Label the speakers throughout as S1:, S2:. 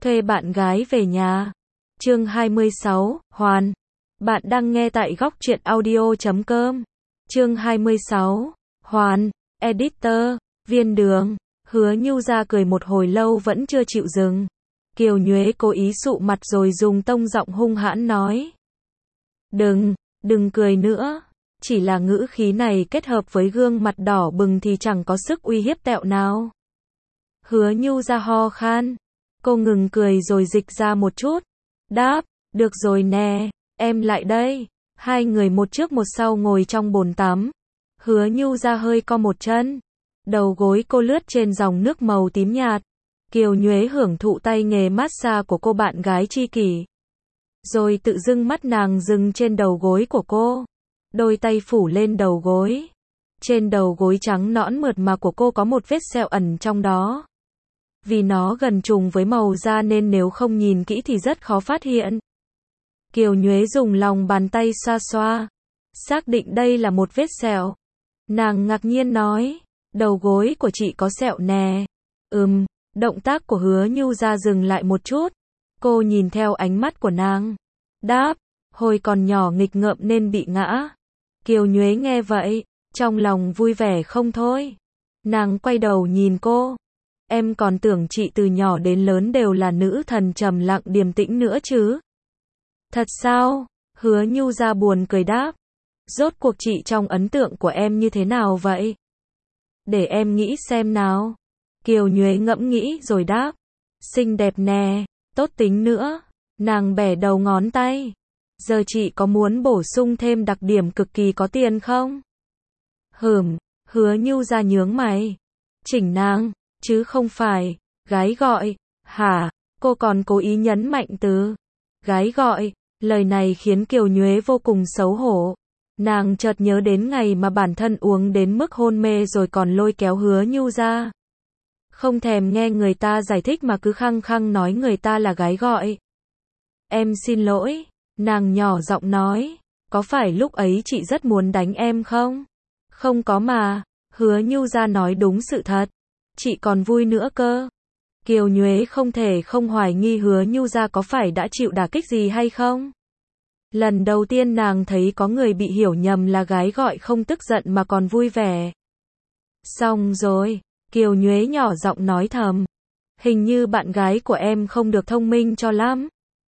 S1: Thuê bạn gái về nhà. Chương 26, Hoàn. Bạn đang nghe tại góc truyện audio.com. Chương 26, Hoàn. Editor, Viên Đường. Hứa Nhu ra cười một hồi lâu vẫn chưa chịu dừng. Kiều Nhuế cố ý sụ mặt rồi dùng tông giọng hung hãn nói. Đừng cười nữa. Chỉ là ngữ khí này kết hợp với gương mặt đỏ bừng thì chẳng có sức uy hiếp tẹo nào. Hứa Nhu ra ho khan. Cô ngừng cười rồi dịch ra một chút. Đáp, được rồi nè, em lại đây. Hai người một trước một sau ngồi trong bồn tắm. Hứa Nhu ra hơi co một chân. Đầu gối cô lướt trên dòng nước màu tím nhạt. Kiều Nhuế hưởng thụ tay nghề massage của cô bạn gái tri kỷ. Rồi tự dưng mắt nàng dừng trên đầu gối của cô. Đôi tay phủ lên đầu gối. Trên đầu gối trắng nõn mượt mà của cô có một vết sẹo ẩn trong đó. Vì nó gần trùng với màu da nên nếu không nhìn kỹ thì rất khó phát hiện. Kiều Nhuế dùng lòng bàn tay xoa xoa. Xác định đây là một vết sẹo. Nàng ngạc nhiên nói, đầu gối của chị có sẹo nè. Động tác của Hứa Nhu ra dừng lại một chút. Cô nhìn theo ánh mắt của nàng. Đáp, hồi còn nhỏ nghịch ngợm nên bị ngã. Kiều Nhuế nghe vậy, trong lòng vui vẻ không thôi. Nàng quay đầu nhìn cô. Em còn tưởng chị từ nhỏ đến lớn đều là nữ thần trầm lặng điềm tĩnh nữa chứ. Thật sao? Hứa Nhu ra buồn cười đáp. Rốt cuộc chị trong ấn tượng của em như thế nào vậy? Để em nghĩ xem nào. Kiều Nhuế ngẫm nghĩ rồi đáp. Xinh đẹp nè, tốt tính nữa. Nàng bẻ đầu ngón tay. Giờ chị có muốn bổ sung thêm đặc điểm cực kỳ có tiền không? Hứa Nhu ra nhướng mày. Chỉnh nàng, chứ không phải gái gọi. Hả? Cô còn cố ý nhấn mạnh từ gái gọi. Lời này khiến Kiều Nhuế vô cùng xấu hổ. Nàng chợt nhớ đến ngày mà bản thân uống đến mức hôn mê rồi còn lôi kéo Hứa Nhu ra. Không thèm nghe người ta giải thích mà cứ khăng khăng nói người ta là gái gọi. Em xin lỗi. Nàng nhỏ giọng nói. Có phải lúc ấy chị rất muốn đánh em không? Không có mà. Hứa Nhu ra nói đúng sự thật. Chị còn vui nữa cơ. Kiều Nhuế không thể không hoài nghi Hứa Nhu ra có phải đã chịu đả kích gì hay không. Lần đầu tiên nàng thấy có người bị hiểu nhầm là gái gọi không tức giận mà còn vui vẻ. Xong rồi, Kiều Nhuế nhỏ giọng nói thầm. Hình như bạn gái của em không được thông minh cho lắm.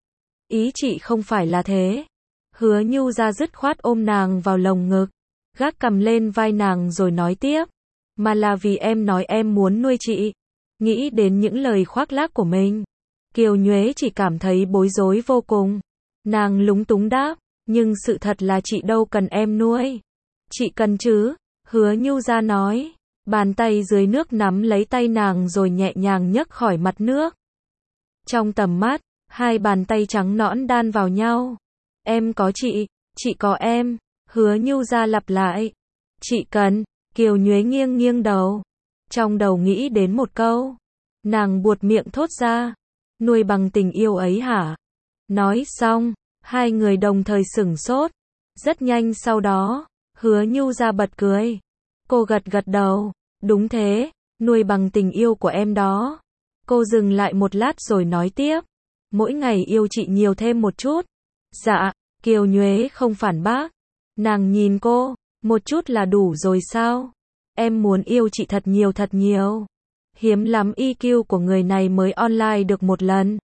S1: Ý chị không phải là thế. Hứa Nhu ra dứt khoát ôm nàng vào lồng ngực. Gác cằm lên vai nàng rồi nói tiếp. Mà là vì em nói em muốn nuôi chị. Nghĩ đến những lời khoác lác của mình. Kiều Nhuế chỉ cảm thấy bối rối vô cùng. Nàng lúng túng đáp. Nhưng sự thật là chị đâu cần em nuôi. Chị cần chứ. Hứa Nhu ra nói. Bàn tay dưới nước nắm lấy tay nàng rồi nhẹ nhàng nhấc khỏi mặt nước. Trong tầm mắt, hai bàn tay trắng nõn đan vào nhau. Em có chị có em. Hứa Nhu ra lặp lại. Chị cần. Kiều Nhuế nghiêng nghiêng đầu. Trong đầu nghĩ đến một câu. Nàng buột miệng thốt ra. Nuôi bằng tình yêu ấy hả? Nói xong, hai người đồng thời sửng sốt. Rất nhanh sau đó, Hứa Nhu ra bật cười. Cô gật gật đầu. Đúng thế, nuôi bằng tình yêu của em đó. Cô dừng lại một lát rồi nói tiếp. Mỗi ngày yêu chị nhiều thêm một chút. Dạ, Kiều Nhuế không phản bác. Nàng nhìn cô, một chút là đủ rồi sao? Em muốn yêu chị thật nhiều. Hiếm lắm EQ của người này mới online được một lần.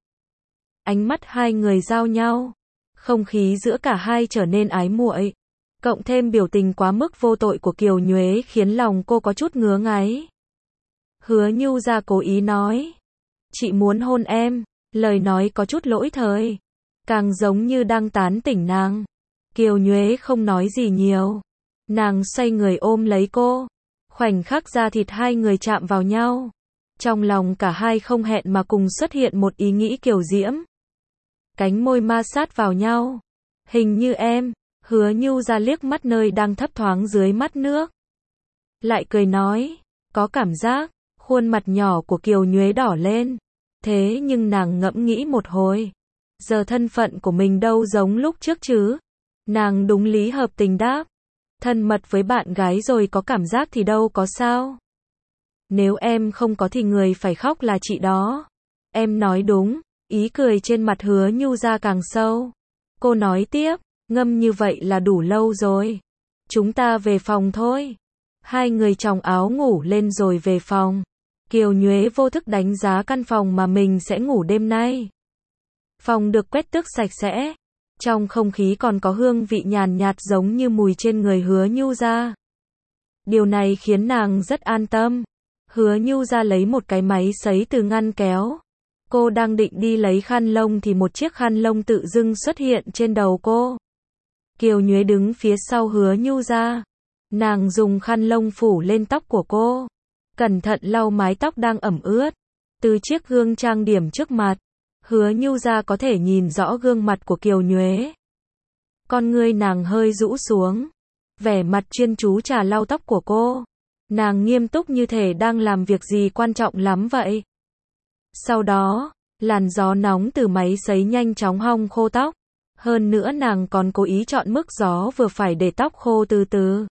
S1: Ánh mắt hai người giao nhau. Không khí giữa cả hai trở nên ái muội. Cộng thêm biểu tình quá mức vô tội của Kiều Nhuế khiến lòng cô có chút ngứa ngáy. Hứa Nhu ra cố ý nói. Chị muốn hôn em. Lời nói có chút lỗi thời. Càng giống như đang tán tỉnh nàng. Kiều Nhuế không nói gì nhiều. Nàng xoay người ôm lấy cô. Khoảnh khắc da thịt hai người chạm vào nhau. Trong lòng cả hai không hẹn mà cùng xuất hiện một ý nghĩ kiều diễm. Cánh môi ma sát vào nhau. Hình như em. Hứa Nhu ra liếc mắt nơi đang thấp thoáng dưới mắt nước. Lại cười nói. Có cảm giác. Khuôn mặt nhỏ của Kiều Nhuế đỏ lên. Thế nhưng nàng ngẫm nghĩ một hồi. Giờ thân phận của mình đâu giống lúc trước chứ. Nàng đúng lý hợp tình đáp. Thân mật với bạn gái rồi có cảm giác thì đâu có sao. Nếu em không có thì người phải khóc là chị đó. Em nói đúng, Ý cười trên mặt Hứa Nhu ra càng sâu. Cô nói tiếp, ngâm như vậy là đủ lâu rồi. Chúng ta về phòng thôi. Hai người chồng áo ngủ lên rồi về phòng. Kiều Nhuế vô thức đánh giá căn phòng mà mình sẽ ngủ đêm nay. Phòng được quét tước sạch sẽ. Trong không khí còn có hương vị nhàn nhạt giống như mùi trên người Hứa Nhu ra. Điều này khiến nàng rất an tâm. Hứa Nhu ra lấy một cái máy sấy từ ngăn kéo. Cô đang định đi lấy khăn lông thì một chiếc khăn lông tự dưng xuất hiện trên đầu cô. Kiều Nhuế đứng phía sau Hứa Nhu ra. Nàng dùng khăn lông phủ lên tóc của cô. Cẩn thận lau mái tóc đang ẩm ướt. Từ chiếc gương trang điểm trước mặt, Hứa Nhu ra có thể nhìn rõ gương mặt của Kiều Nhuế. Con ngươi nàng hơi rũ xuống. Vẻ mặt chuyên chú chà lau tóc của cô. Nàng nghiêm túc như thể đang làm việc gì quan trọng lắm vậy. Sau đó, làn gió nóng từ máy sấy nhanh chóng hong khô tóc. Hơn nữa nàng còn cố ý chọn mức gió vừa phải để tóc khô từ từ.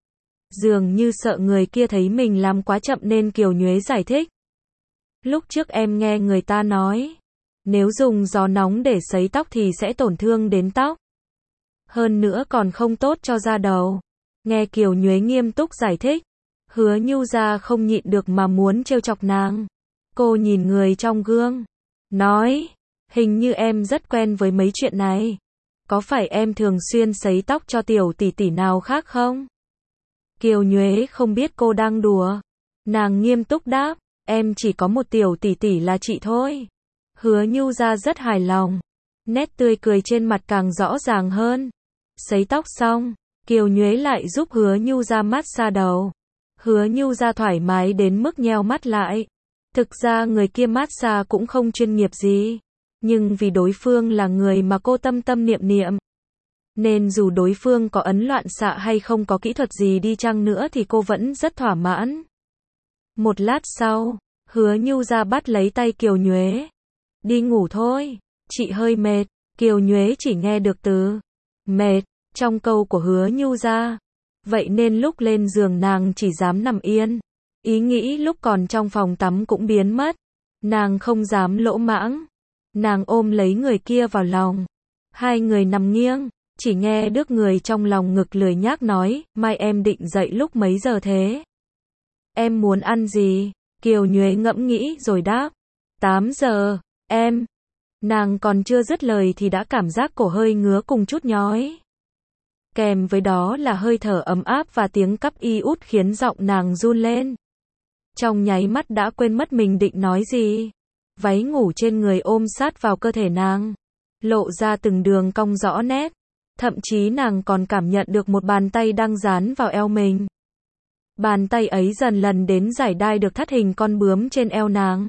S1: Dường như sợ người kia thấy mình làm quá chậm nên Kiều Nhuế giải thích. Lúc trước em nghe người ta nói, nếu dùng gió nóng để sấy tóc thì sẽ tổn thương đến tóc. Hơn nữa còn không tốt cho da đầu. Nghe Kiều Nhuế nghiêm túc giải thích, Hứa Nhu ra không nhịn được mà muốn trêu chọc nàng. Cô nhìn người trong gương, nói, hình như em rất quen với mấy chuyện này. Có phải em thường xuyên sấy tóc cho tiểu tỷ tỷ nào khác không? Kiều Nhuế không biết cô đang đùa. Nàng nghiêm túc đáp, em chỉ có một tiểu tỷ tỷ là chị thôi. Hứa Nhu ra rất hài lòng. Nét tươi cười trên mặt càng rõ ràng hơn. Sấy tóc xong, Kiều Nhuế lại giúp Hứa Nhu ra massage đầu. Hứa Nhu ra thoải mái đến mức nheo mắt lại. Thực ra người kia massage cũng không chuyên nghiệp gì. Nhưng vì đối phương là người mà cô tâm tâm niệm niệm, nên dù đối phương có ấn loạn xạ hay không có kỹ thuật gì đi chăng nữa thì cô vẫn rất thỏa mãn. Một lát sau, Hứa Nhu ra bắt lấy tay Kiều Nhuế. Đi ngủ thôi, chị hơi mệt. Kiều Nhuế chỉ nghe được từ mệt trong câu của Hứa Nhu ra. Vậy nên lúc lên giường nàng chỉ dám nằm yên. Ý nghĩ lúc còn trong phòng tắm cũng biến mất. Nàng không dám lỗ mãng. Nàng ôm lấy người kia vào lòng. Hai người nằm nghiêng. Chỉ nghe được người trong lòng ngực lười nhác nói, mai em định dậy lúc mấy giờ thế? Em muốn ăn gì? Kiều Nhuế ngẫm nghĩ rồi đáp. 8 giờ, em. Nàng còn chưa dứt lời thì đã cảm giác cổ hơi ngứa cùng chút nhói. Kèm với đó là hơi thở ấm áp và tiếng cắp y út khiến giọng nàng run lên. Trong nháy mắt đã quên mất mình định nói gì. Váy ngủ trên người ôm sát vào cơ thể nàng, lộ ra từng đường cong rõ nét. Thậm chí nàng còn cảm nhận được một bàn tay đang dán vào eo mình. Bàn tay ấy dần lần đến giải đai được thắt hình con bướm trên eo nàng.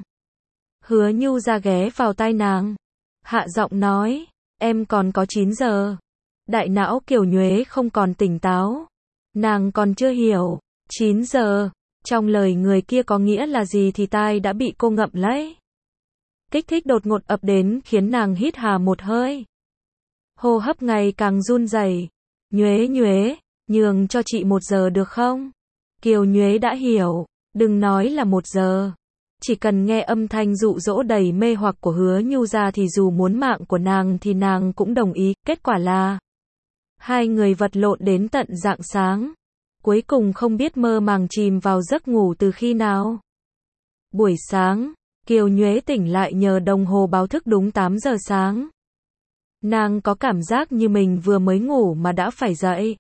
S1: Hứa Nhu ra ghé vào tai nàng, hạ giọng nói, em còn có 9 giờ. Đại não Kiều Nhuế không còn tỉnh táo. Nàng còn chưa hiểu, 9 giờ, trong lời người kia có nghĩa là gì thì tai đã bị cô ngậm lấy. Kích thích đột ngột ập đến khiến nàng hít hà một hơi. Hô hấp ngày càng run rẩy. Nhuế Nhuế, nhường cho chị 1 giờ được không? Kiều Nhuế đã hiểu, đừng nói là 1 giờ. Chỉ cần nghe âm thanh dụ dỗ đầy mê hoặc của Hứa Nhu ra thì dù muốn mạng của nàng thì nàng cũng đồng ý. Kết quả là hai người vật lộn đến tận rạng sáng. Cuối cùng không biết mơ màng chìm vào giấc ngủ từ khi nào. Buổi sáng, Kiều Nhuế tỉnh lại nhờ đồng hồ báo thức đúng 8 giờ sáng. Nàng có cảm giác như mình vừa mới ngủ mà đã phải dậy.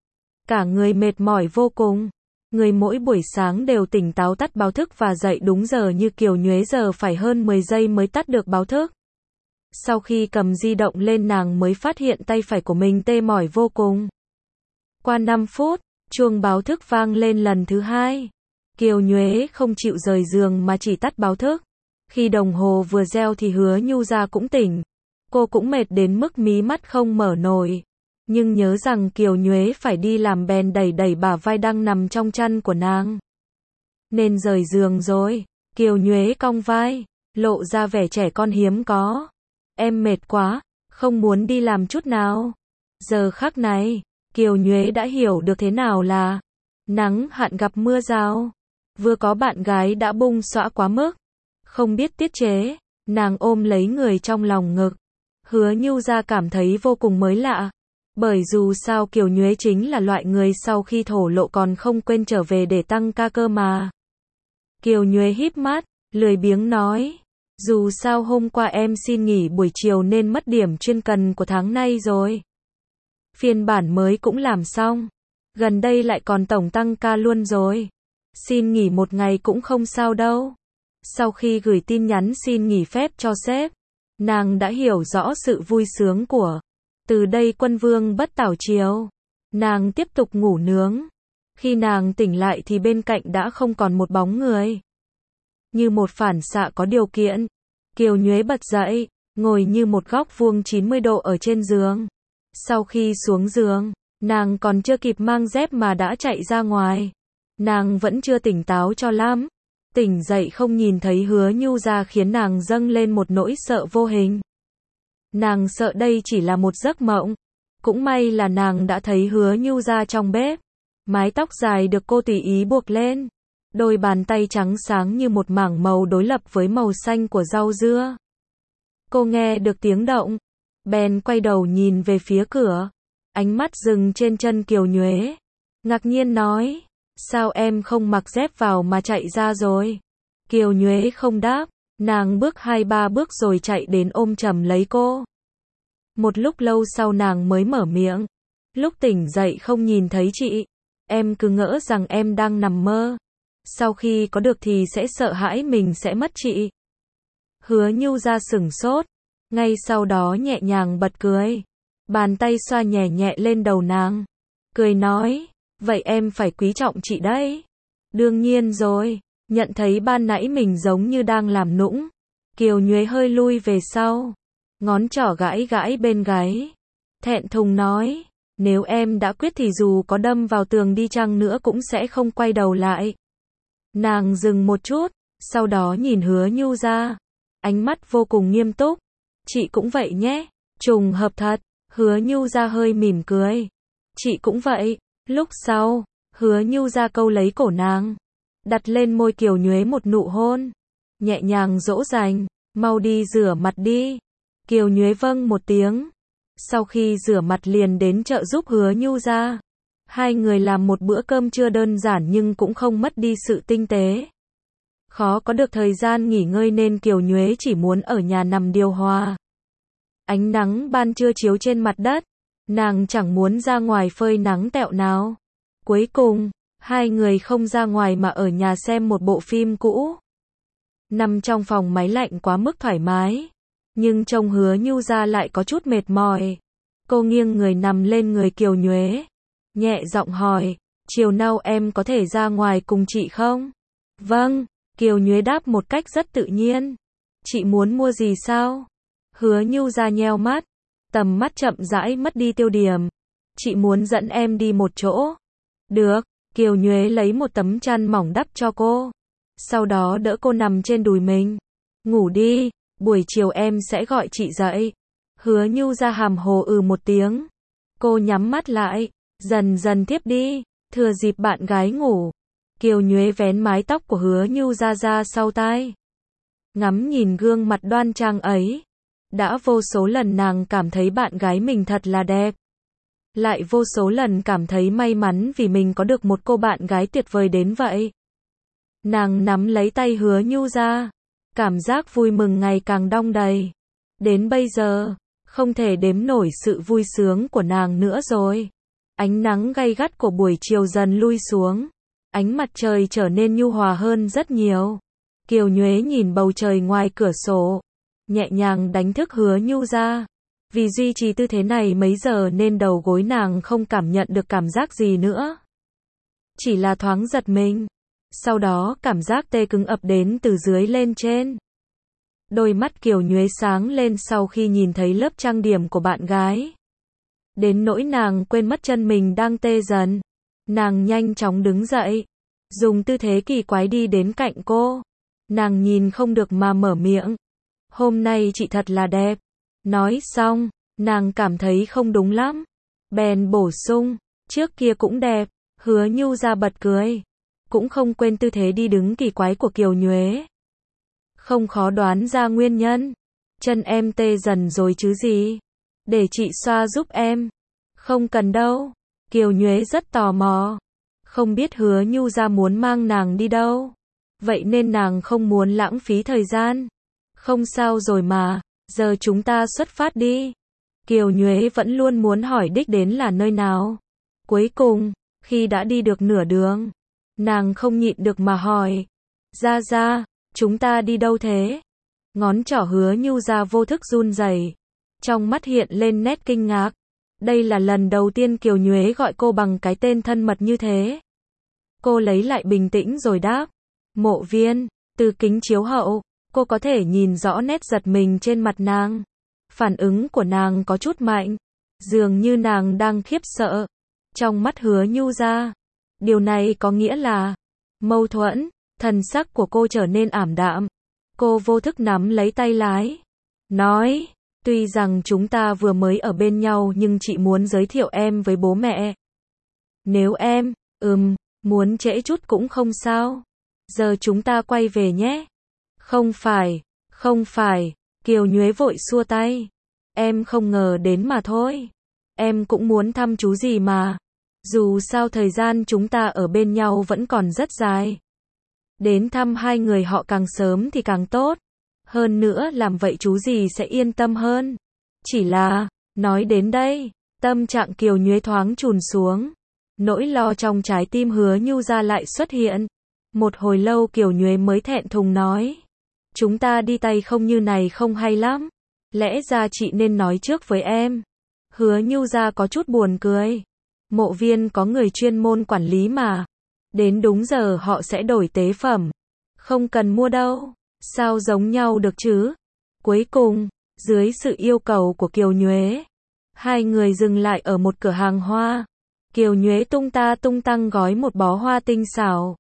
S1: Cả người mệt mỏi vô cùng. Người mỗi buổi sáng đều tỉnh táo tắt báo thức và dậy đúng giờ như Kiều Nhuế giờ phải hơn 10 giây mới tắt được báo thức. Sau khi cầm di động lên nàng mới phát hiện tay phải của mình tê mỏi vô cùng. Qua 5 phút, chuông báo thức vang lên lần thứ 2. Kiều Nhuế không chịu rời giường mà chỉ tắt báo thức. Khi đồng hồ vừa reo thì Hứa Nhu ra cũng tỉnh. Cô cũng mệt đến mức mí mắt không mở nổi. Nhưng nhớ rằng Kiều Nhuế phải đi làm bèn đẩy đẩy bả vai đang nằm trong chăn của nàng. Nên rời giường rồi. Kiều Nhuế cong vai, lộ ra vẻ trẻ con hiếm có. Em mệt quá, không muốn đi làm chút nào. Giờ khắc này, Kiều Nhuế đã hiểu được thế nào là nắng hạn gặp mưa rào. Vừa có bạn gái đã bung xõa quá mức, không biết tiết chế, Nàng ôm lấy người trong lòng ngực. Hứa Nhu Gia cảm thấy vô cùng mới lạ. Bởi dù sao Kiều Nhuế chính là loại người sau khi thổ lộ còn không quên trở về để tăng ca cơ mà. Kiều Nhuế híp mắt, lười biếng nói. Dù sao hôm qua em xin nghỉ buổi chiều nên mất điểm chuyên cần của tháng nay rồi. Phiên bản mới cũng làm xong. Gần đây lại còn tổng tăng ca luôn rồi. Xin nghỉ một ngày cũng không sao đâu. Sau khi gửi tin nhắn xin nghỉ phép cho sếp, nàng đã hiểu rõ sự vui sướng của. Từ đây quân vương bất tảo chiều. Nàng tiếp tục ngủ nướng. Khi nàng tỉnh lại thì bên cạnh đã không còn một bóng người. Như một phản xạ có điều kiện, Kiều Nhuế bật dậy, ngồi như một góc vuông 90 độ ở trên giường. Sau khi xuống giường, nàng còn chưa kịp mang dép mà đã chạy ra ngoài. Nàng vẫn chưa tỉnh táo cho lắm. Tỉnh dậy không nhìn thấy Hứa Nhu Gia khiến nàng dâng lên một nỗi sợ vô hình. Nàng sợ đây chỉ là một giấc mộng. Cũng may là nàng đã thấy Hứa Nhu Gia trong bếp. Mái tóc dài được cô tùy ý buộc lên. Đôi bàn tay trắng sáng như một mảng màu đối lập với màu xanh của rau dưa. Cô nghe được tiếng động, bèn quay đầu nhìn về phía cửa. Ánh mắt dừng trên chân Kiều Nhuế. Ngạc nhiên nói, sao em không mặc dép vào mà chạy ra rồi? Kiều Nhuế không đáp, nàng bước 2-3 bước rồi chạy đến ôm chầm lấy cô. Một lúc lâu sau nàng mới mở miệng. Lúc tỉnh dậy không nhìn thấy chị, em cứ ngỡ rằng em đang nằm mơ. Sau khi có được thì sẽ sợ hãi mình sẽ mất chị. Hứa Nhu Gia sửng sốt, ngay sau đó nhẹ nhàng bật cười. Bàn tay xoa nhẹ nhẹ lên đầu nàng. Cười nói, vậy em phải quý trọng chị đấy. Đương nhiên rồi, nhận thấy ban nãy mình giống như đang làm nũng. Kiều Nhuế hơi lui về sau. Ngón trỏ gãi gãi bên gáy. Thẹn thùng nói, nếu em đã quyết thì dù có đâm vào tường đi chăng nữa cũng sẽ không quay đầu lại. Nàng dừng một chút, sau đó nhìn Hứa Nhu Gia. Ánh mắt vô cùng nghiêm túc. Chị cũng vậy nhé. Trùng hợp thật. Hứa Nhu Gia hơi mỉm cười. Chị cũng vậy. Lúc sau, Hứa Nhu Gia câu lấy cổ nàng. Đặt lên môi Kiều Nhuế một nụ hôn. Nhẹ nhàng dỗ dành. Mau đi rửa mặt đi. Kiều Nhuế vâng một tiếng. Sau khi rửa mặt liền đến chợ giúp Hứa Nhu Gia. Hai người làm một bữa cơm trưa đơn giản nhưng cũng không mất đi sự tinh tế. Khó có được thời gian nghỉ ngơi nên Kiều Nhuế chỉ muốn ở nhà nằm điều hòa. Ánh nắng ban trưa chiếu trên mặt đất. Nàng chẳng muốn ra ngoài phơi nắng tẹo nào. Cuối cùng, hai người không ra ngoài mà ở nhà xem một bộ phim cũ. Nằm trong phòng máy lạnh quá mức thoải mái. Nhưng trông Hứa Nhu Gia lại có chút mệt mỏi. Cô nghiêng người nằm lên người Kiều Nhuế. Nhẹ giọng hỏi, chiều nào em có thể ra ngoài cùng chị không? Vâng, Kiều Nhuế đáp một cách rất tự nhiên. Chị muốn mua gì sao? Hứa Nhu Gia nheo mắt, tầm mắt chậm rãi mất đi tiêu điểm. Chị muốn dẫn em đi một chỗ. Được, Kiều Nhuế lấy một tấm chăn mỏng đắp cho cô. Sau đó đỡ cô nằm trên đùi mình. Ngủ đi, buổi chiều em sẽ gọi chị dậy. Hứa Nhu Gia hàm hồ một tiếng. Cô nhắm mắt lại, dần dần thiếp đi, thừa dịp bạn gái ngủ. Kiều Nhuế vén mái tóc của Hứa Nhu Gia ra sau tai. Ngắm nhìn gương mặt đoan trang ấy. Đã vô số lần nàng cảm thấy bạn gái mình thật là đẹp. Lại vô số lần cảm thấy may mắn vì mình có được một cô bạn gái tuyệt vời đến vậy. Nàng nắm lấy tay Hứa Nhu Gia. Cảm giác vui mừng ngày càng đong đầy. Đến bây giờ, không thể đếm nổi sự vui sướng của nàng nữa rồi. Ánh nắng gay gắt của buổi chiều dần lui xuống. Ánh mặt trời trở nên nhu hòa hơn rất nhiều. Kiều Nhuế nhìn bầu trời ngoài cửa sổ. Nhẹ nhàng đánh thức Hứa Nhu Gia. Vì duy trì tư thế này mấy giờ nên đầu gối nàng không cảm nhận được cảm giác gì nữa. Chỉ là thoáng giật mình. Sau đó cảm giác tê cứng ập đến từ dưới lên trên. Đôi mắt Kiều Nhuế sáng lên sau khi nhìn thấy lớp trang điểm của bạn gái. Đến nỗi nàng quên mất chân mình đang tê dần. Nàng nhanh chóng đứng dậy. Dùng tư thế kỳ quái đi đến cạnh cô. Nàng nhìn không được mà mở miệng. Hôm nay chị thật là đẹp. Nói xong, nàng cảm thấy không đúng lắm. Bèn bổ sung, trước kia cũng đẹp. Hứa Nhu Gia bật cười. Cũng không quên tư thế đi đứng kỳ quái của Kiều Nhuế. Không khó đoán ra nguyên nhân. Chân em tê dần rồi chứ gì. Để chị xoa giúp em. Không cần đâu. Kiều Nhuế rất tò mò. Không biết Hứa Nhu Gia muốn mang nàng đi đâu. Vậy nên nàng không muốn lãng phí thời gian. Không sao rồi mà, giờ chúng ta xuất phát đi. Kiều Nhuế vẫn luôn muốn hỏi đích đến là nơi nào. Cuối cùng, khi đã đi được nửa đường, nàng không nhịn được mà hỏi. Gia Gia, chúng ta đi đâu thế? Ngón trỏ Hứa Nhu Gia vô thức run rẩy, trong mắt hiện lên nét kinh ngạc. Đây là lần đầu tiên Kiều Nhuế gọi cô bằng cái tên thân mật như thế. Cô lấy lại bình tĩnh rồi đáp. Mộ Viên. Từ kính chiếu hậu, cô có thể nhìn rõ nét giật mình trên mặt nàng. Phản ứng của nàng có chút mạnh, dường như nàng đang khiếp sợ. Trong mắt Hứa Nhu Gia, điều này có nghĩa là mâu thuẫn. Thần sắc của cô trở nên ảm đạm. Cô vô thức nắm lấy tay lái, nói, tuy rằng chúng ta vừa mới ở bên nhau nhưng chị muốn giới thiệu em với bố mẹ. Nếu em, muốn trễ chút cũng không sao. Giờ chúng ta quay về nhé. Không phải, Kiều Nhuế vội xua tay. Em không ngờ đến mà thôi. Em cũng muốn thăm chú gì mà. Dù sao thời gian chúng ta ở bên nhau vẫn còn rất dài. Đến thăm hai người họ càng sớm thì càng tốt. Hơn nữa làm vậy chú gì sẽ yên tâm hơn. Chỉ là, nói đến đây, tâm trạng Kiều Nhuế thoáng chùn xuống. Nỗi lo trong trái tim Hứa Nhu Gia lại xuất hiện. Một hồi lâu Kiều Nhuế mới thẹn thùng nói. Chúng ta đi tay không như này không hay lắm. Lẽ ra chị nên nói trước với em. Hứa Nhu Gia có chút buồn cười. Mộ Viên có người chuyên môn quản lý mà. Đến đúng giờ họ sẽ đổi tế phẩm. Không cần mua đâu. Sao giống nhau được chứ? Cuối cùng, dưới sự yêu cầu của Kiều Nhuế, hai người dừng lại ở một cửa hàng hoa. Kiều Nhuế tung tăng gói một bó hoa tinh xảo.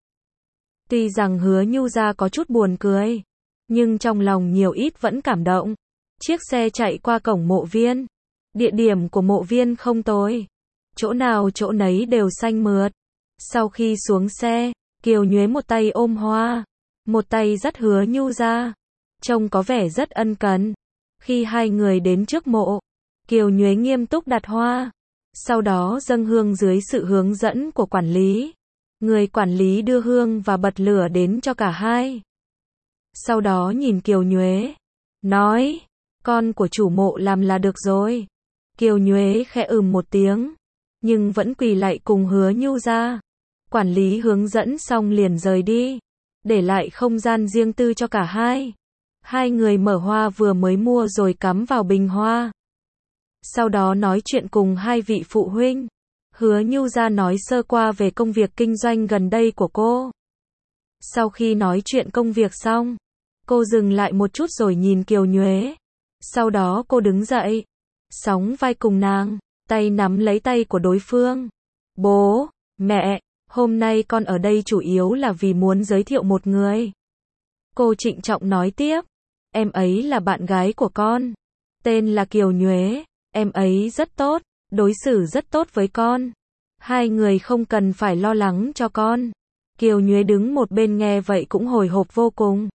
S1: Tuy rằng Hứa Nhu Gia có chút buồn cười, nhưng trong lòng nhiều ít vẫn cảm động. Chiếc xe chạy qua cổng Mộ Viên. Địa điểm của Mộ Viên không tồi. Chỗ nào chỗ nấy đều xanh mượt. Sau khi xuống xe, Kiều Nhuế một tay ôm hoa, một tay dắt Hứa Nhu Gia. Trông có vẻ rất ân cần. Khi hai người đến trước mộ, Kiều Nhuế nghiêm túc đặt hoa. Sau đó dâng hương dưới sự hướng dẫn của quản lý. Người quản lý đưa hương và bật lửa đến cho cả hai. Sau đó nhìn Kiều Nhuế, nói, con của chủ mộ làm là được rồi. Kiều Nhuế khẽ một tiếng, nhưng vẫn quỳ lạy cùng Hứa Nhu Gia. Quản lý hướng dẫn xong liền rời đi, để lại không gian riêng tư cho cả hai. Hai người mở hoa vừa mới mua rồi cắm vào bình hoa. Sau đó nói chuyện cùng hai vị phụ huynh. Hứa Nhu Gia nói sơ qua về công việc kinh doanh gần đây của cô. Sau khi nói chuyện công việc xong, cô dừng lại một chút rồi nhìn Kiều Nhuế. Sau đó cô đứng dậy, sóng vai cùng nàng, tay nắm lấy tay của đối phương. Bố, mẹ, hôm nay con ở đây chủ yếu là vì muốn giới thiệu một người. Cô trịnh trọng nói tiếp. Em ấy là bạn gái của con. Tên là Kiều Nhuế. Em ấy rất tốt, đối xử rất tốt với con. Hai người không cần phải lo lắng cho con. Kiều Nhuế đứng một bên nghe vậy cũng hồi hộp vô cùng.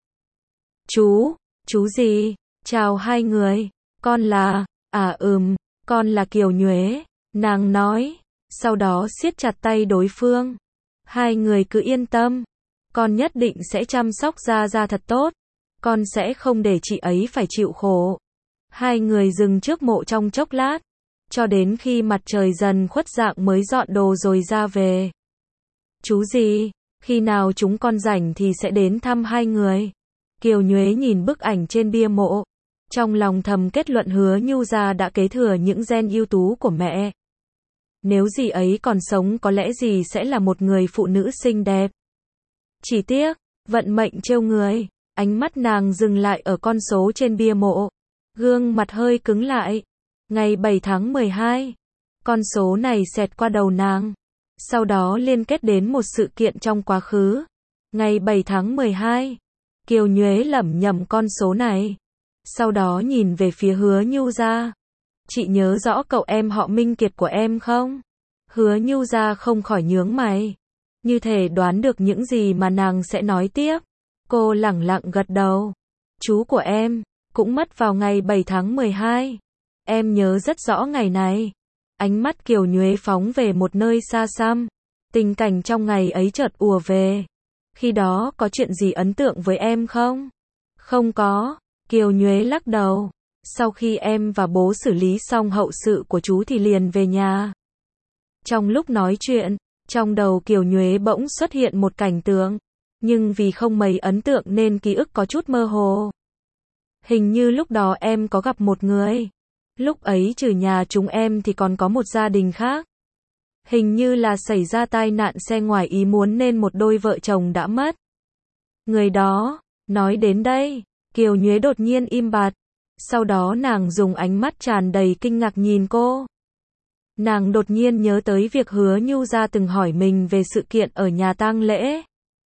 S1: Chú gì? Chào hai người. Con là, con là Kiều Nhuế. Nàng nói, sau đó siết chặt tay đối phương. Hai người cứ yên tâm. Con nhất định sẽ chăm sóc Gia Gia thật tốt. Con sẽ không để chị ấy phải chịu khổ. Hai người dừng trước mộ trong chốc lát, cho đến khi mặt trời dần khuất dạng mới dọn đồ rồi ra về. Chú gì, khi nào chúng con rảnh thì sẽ đến thăm hai người. Kiều Nhuế nhìn bức ảnh trên bia mộ, trong lòng thầm kết luận Hứa Nhu Gia đã kế thừa những gen ưu tú của mẹ. Nếu dì ấy còn sống có lẽ dì sẽ là một người phụ nữ xinh đẹp. Chỉ tiếc, vận mệnh trêu người. Ánh mắt nàng dừng lại ở con số trên bia mộ. Gương mặt hơi cứng lại. Ngày 7 tháng 12. Con số này xẹt qua đầu nàng. Sau đó liên kết đến một sự kiện trong quá khứ. Ngày 7 tháng 12. Kiều Nhuế lẩm nhẩm con số này. Sau đó nhìn về phía Hứa Nhu Gia. Chị nhớ rõ cậu em họ Minh Kiệt của em không? Hứa Nhu Gia không khỏi nhướng mày. Như thể đoán được những gì mà nàng sẽ nói tiếp. Cô lẳng lặng gật đầu. Chú của em cũng mất vào ngày 7 tháng 12. Em nhớ rất rõ ngày này. Ánh mắt Kiều Nhuế phóng về một nơi xa xăm. Tình cảnh trong ngày ấy chợt ùa về. Khi đó có chuyện gì ấn tượng với em không? Không có. Kiều Nhuế lắc đầu. Sau khi em và bố xử lý xong hậu sự của chú thì liền về nhà. Trong lúc nói chuyện, trong đầu Kiều Nhuế bỗng xuất hiện một cảnh tượng. Nhưng vì không mấy ấn tượng nên ký ức có chút mơ hồ. Hình như lúc đó em có gặp một người. Lúc ấy trừ nhà chúng em thì còn có một gia đình khác. Hình như là xảy ra tai nạn xe ngoài ý muốn nên một đôi vợ chồng đã mất. Người đó, nói đến đây, Kiều Nhuế đột nhiên im bặt. Sau đó nàng dùng ánh mắt tràn đầy kinh ngạc nhìn cô. Nàng đột nhiên nhớ tới việc Hứa Nhu Gia từng hỏi mình về sự kiện ở nhà tang lễ.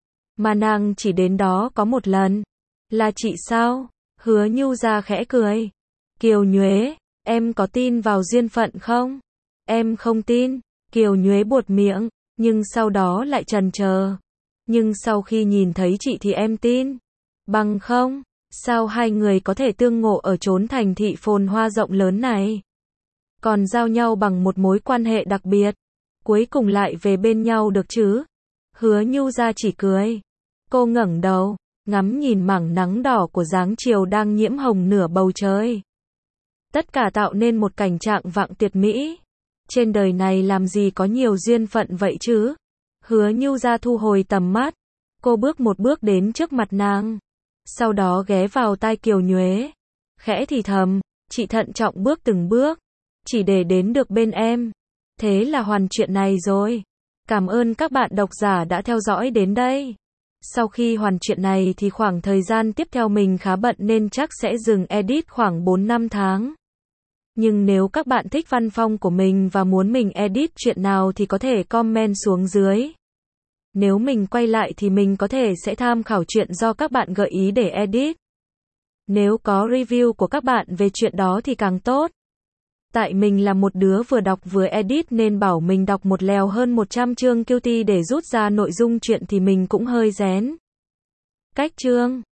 S1: Mà nàng chỉ đến đó có một lần. Là chị sao? Hứa Nhu Gia khẽ cười. Kiều Nhuế, em có tin vào duyên phận không? Em không tin. Kiều Nhuế buột miệng, nhưng sau đó lại chần chờ. Nhưng sau khi nhìn thấy chị thì em tin. Bằng không, sao hai người có thể tương ngộ ở chốn thành thị phồn hoa rộng lớn này? Còn giao nhau bằng một mối quan hệ đặc biệt. Cuối cùng lại về bên nhau được chứ? Hứa Nhu Gia chỉ cười. Cô ngẩng đầu, ngắm nhìn mảng nắng đỏ của dáng chiều đang nhiễm hồng nửa bầu trời. Tất cả tạo nên một cảnh trạng vạn tuyệt mỹ. Trên đời này làm gì có nhiều duyên phận vậy chứ? Hứa Nhu Gia thu hồi tầm mắt. Cô bước một bước đến trước mặt nàng. Sau đó ghé vào tai Kiều Nhuế. Khẽ thì thầm, chị thận trọng bước từng bước. Chỉ để đến được bên em. Thế là hoàn chuyện này rồi. Cảm ơn các bạn độc giả đã theo dõi đến đây. Sau khi hoàn chuyện này thì khoảng thời gian tiếp theo mình khá bận nên chắc sẽ dừng edit khoảng 4-5 tháng. Nhưng nếu các bạn thích văn phong của mình và muốn mình edit chuyện nào thì có thể comment xuống dưới. Nếu mình quay lại thì mình có thể sẽ tham khảo chuyện do các bạn gợi ý để edit. Nếu có review của các bạn về chuyện đó thì càng tốt. Tại mình là một đứa vừa đọc vừa edit nên bảo mình đọc một lèo hơn 100 chương QT để rút ra nội dung chuyện thì mình cũng hơi rén. Cách chương